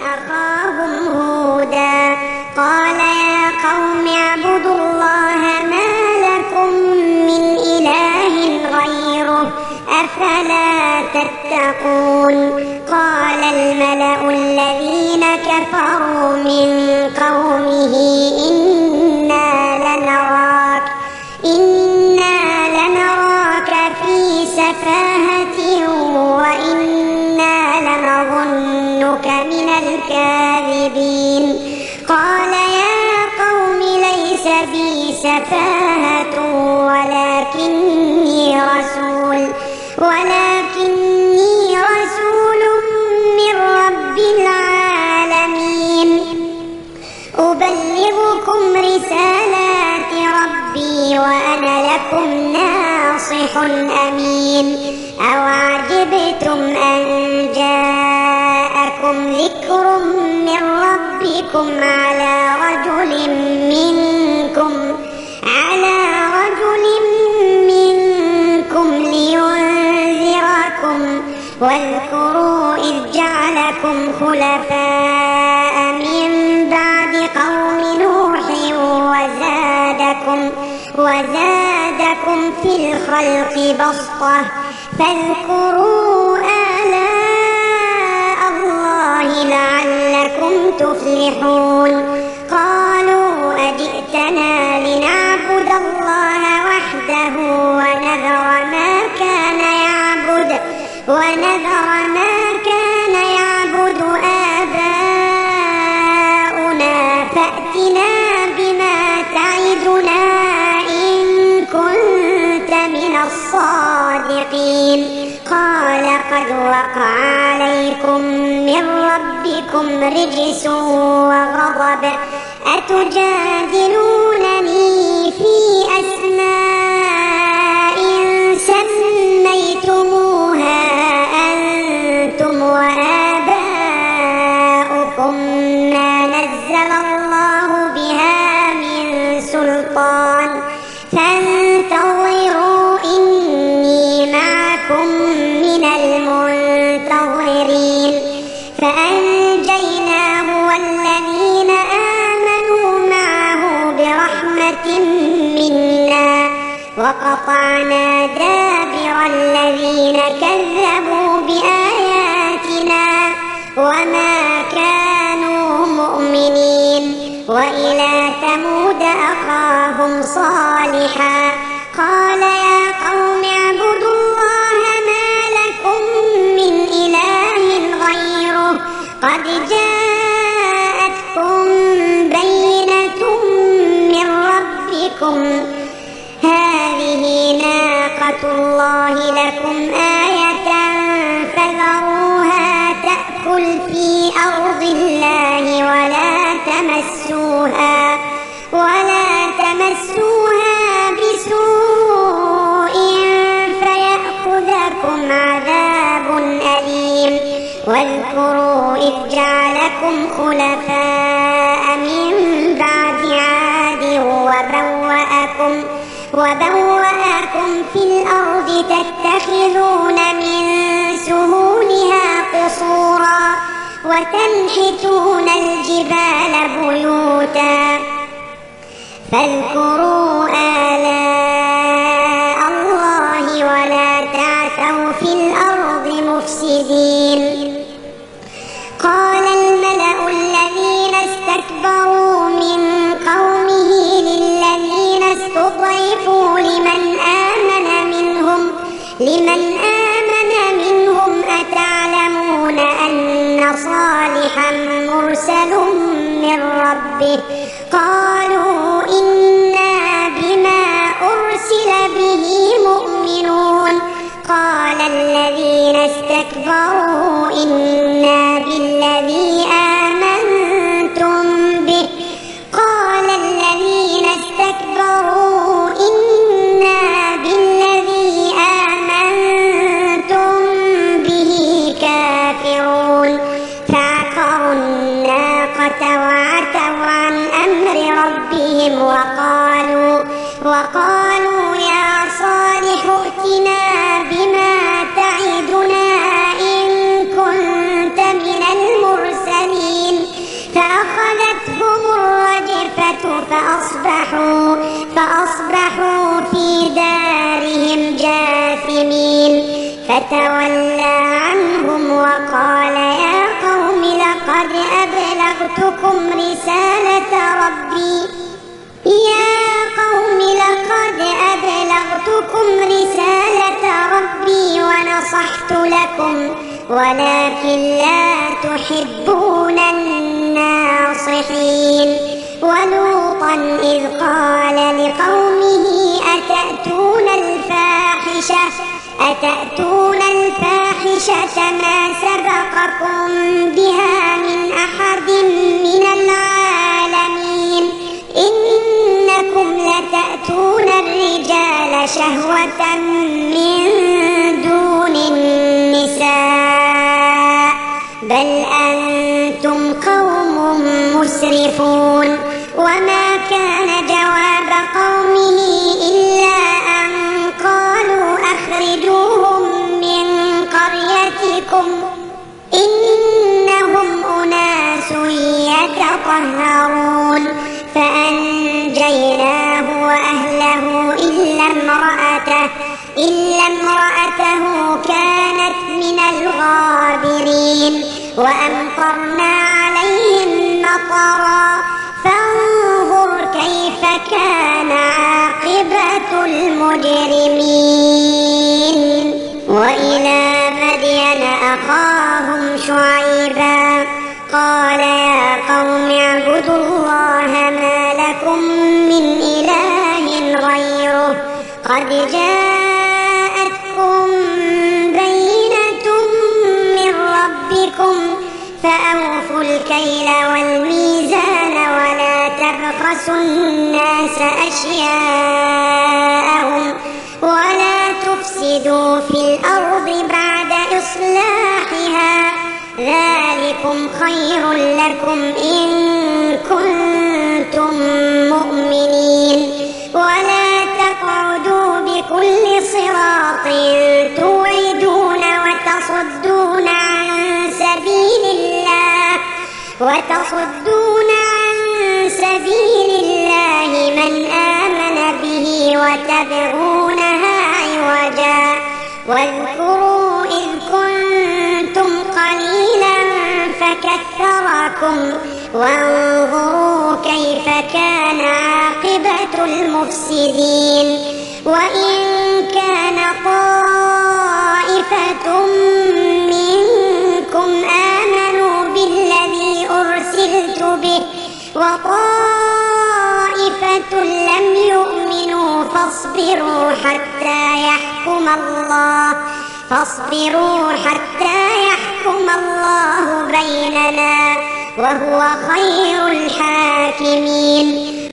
أخاهم هودا قال يا قوم اعبدوا الله ما لكم من إله غيره أفلا تتقون قال الملأ الذين كفروا من قومه إنا لنراك في سفاهة وإنا لنظنك من الكاذبين قال يا قوم ليس بي سفاهة ولكني رسول من رب العالمين أبلغكم رسالات ربي وأنا لكم ناصح أمين أوعجبتم أن جاءكم ذكر من ربكم على رجل منكم لينذركم واذكروا إذ جعلكم خلفاء من بعد قوم نوح وزادكم في الخلق بسطة فاذكروا آلاء الله لعلكم تفلحون قالوا أجئتنا لنعبد الله وحده ونذر ما كان يعبد آباؤنا فأتنا بما تعدنا إن كنت من الصادقين قال قد وقع عليكم من ربكم رجس وغضب أتجادلونني في أسماء سميتموها أنتم وآباؤكم ما نزل الله بها من سلطان فانتظروا إني معكم من المنتظرين فأنجيناه والذين آمنوا معه برحمة منا وقطعنا دابر الذين كذبوا بآياتنا وما كانوا مؤمنين وإلى ثمود أخاهم صالحا قال يا قوم اعبدوا الله ما لكم من إله غيره قد جاءتكم بينة من ربكم هذه ناقة الله لكم آية فذروها تأكل في أرض الله ولا تمسوها بسوء فيأخذكم عذاب أليم واذكروا إذ جعلكم خلفاء من بعد عاد وبوأكم في الأرض تتخذون من سهولها قصورا وتنحتون الجبال بيوتا فاذكروا آلاء الله ولا تعثوا في الأرض مفسدين قال الملأ الذين استكبروا من قومه للذين استضعفوا لمن آمن منهم أتعلمون أن صالحا مرسل من ربه قالوا إنا بما أرسل به مؤمنون قال الذين استكبروا إنا بالذي آمنتم به كافرون فعقروا الناقة وعتوا عن أمر ربهم وقالوا يا صالح ائتنا بما تعدنا إن كنت من المرسلين فأصبحوا في دارهم جاثمين فتولى عنهم وقال يا قوم لقد أبلغتكم رسالة ربي ونصحت لكم ولكن لا تحبون الناصحين ولوطا إذ قال لقومه أتأتون الفاحشة ما سبقكم بها من أحد من العالمين إنكم لتأتون الرجال شهوة من دون النساء بل أنتم قوم مسرفون وما كان جواب قومه إلا أن قالوا أخرجوهم من قريتكم إنهم أناس يتطهرون فأنجيناه وأهله إلا امرأته كانت من الغابرين وأمطرنا عليهم مطرا فانظر كيف كان عاقبة المجرمين وإلى مدين أخاهم شعيبا قال يا قوم اعبدوا الله ما لكم من إله غيره قد جاءتكم بينة من ربكم فأوفوا الكيل والميزان ولا تبخسوا الناس أشياءهم ولا تفسدوا في الأرض بعد إصلاحها ذلكم خير لكم إن كنتم مؤمنين ولا تقعدوا بكل صراط توعدون وتصدون عن سبيل الله من آمن به وتبغونها عوجا واذكروا إذ كنتم قليلا فكثركم وانظروا كيف كان عاقبة المفسدين وإن كان طائفة منكم آمنوا بالذي أرسلت به وطائفة لم يؤمنوا فاصبروا حتى يحكم الله بيننا وهو خير الحاكمين